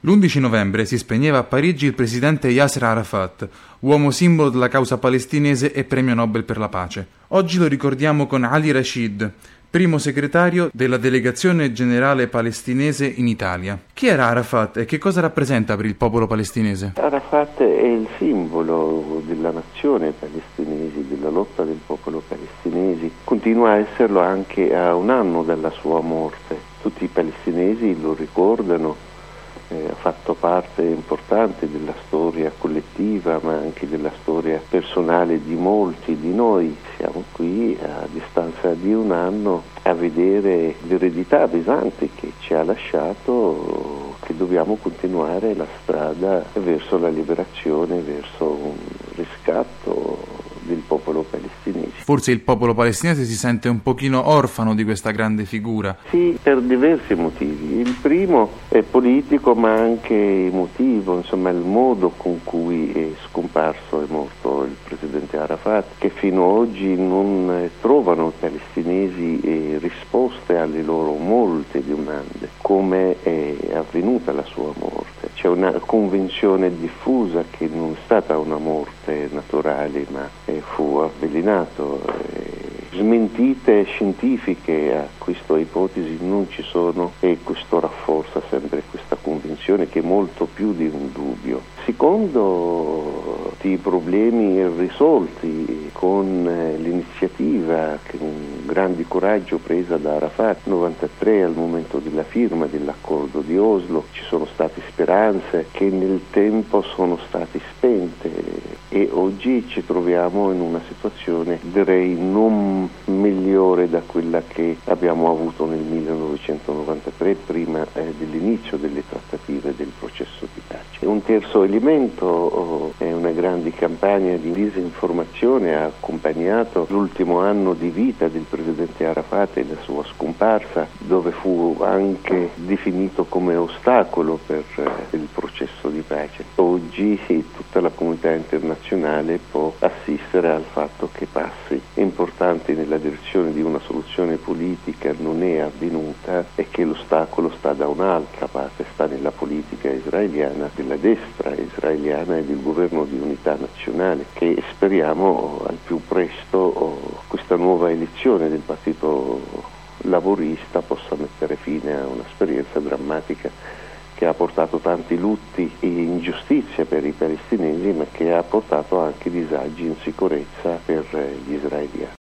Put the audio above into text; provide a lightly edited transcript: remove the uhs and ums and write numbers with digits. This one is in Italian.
L'11 novembre si spegneva a Parigi il presidente Yasser Arafat, uomo simbolo della causa palestinese e premio Nobel per la pace. Oggi lo ricordiamo con Ali Rashid, primo segretario della delegazione generale palestinese in Italia. Chi era Arafat e che cosa rappresenta per il popolo palestinese? Arafat è il simbolo della nazione palestinese, della lotta del popolo palestinese. Continua a esserlo anche a un anno dalla sua morte. Tutti i palestinesi lo ricordano. Ha fatto parte importante della storia collettiva, ma anche della storia personale di molti di noi. Siamo qui a distanza di un anno a vedere l'eredità pesante che ci ha lasciato, che dobbiamo continuare la strada verso la liberazione, verso un riscatto del popolo palestinese. Forse il popolo palestinese si sente un pochino orfano di questa grande figura. Sì, per diversi motivi. Il primo è politico ma anche emotivo, insomma il modo con cui è scomparso, è morto il presidente Arafat, che fino ad oggi non trovano i palestinesi risposte alle loro molte domande, come è avvenuta la sua morte. C'è una convinzione diffusa che non è stata una morte naturale, ma fu avvelenato. Smentite scientifiche a questa ipotesi non ci sono e questo rafforza sempre questa convinzione che è molto più di un dubbio. Secondo i problemi irrisolti con l'iniziativa con grande coraggio presa da Arafat nel 1993 al momento della firma dell'accordo di Oslo, ci sono state speranze che nel tempo sono state spente e oggi ci troviamo in una situazione direi non migliore da quella che abbiamo avuto nel 1993 prima dell'inizio delle trattative del processo di pace. Un terzo elemento è una grande campagna di disinformazione ha accompagnato l'ultimo anno di vita del presidente Arafat e la sua scomparsa, dove fu anche definito come ostacolo per il processo di pace. Oggi tutta la comunità internazionale può assistere al fatto che passi importanti nella direzione di una soluzione politica non è avvenuta e che l'ostacolo sta da un'altra parte, sta nella politica israeliana, della destra israeliana e del governo di unità nazionale, che speriamo al più presto questa nuova elezione del partito laburista possa mettere fine a un'esperienza drammatica che ha portato tanti lutti e ingiustizie per i palestinesi, ma che ha portato anche disagi e insicurezza per gli israeliani.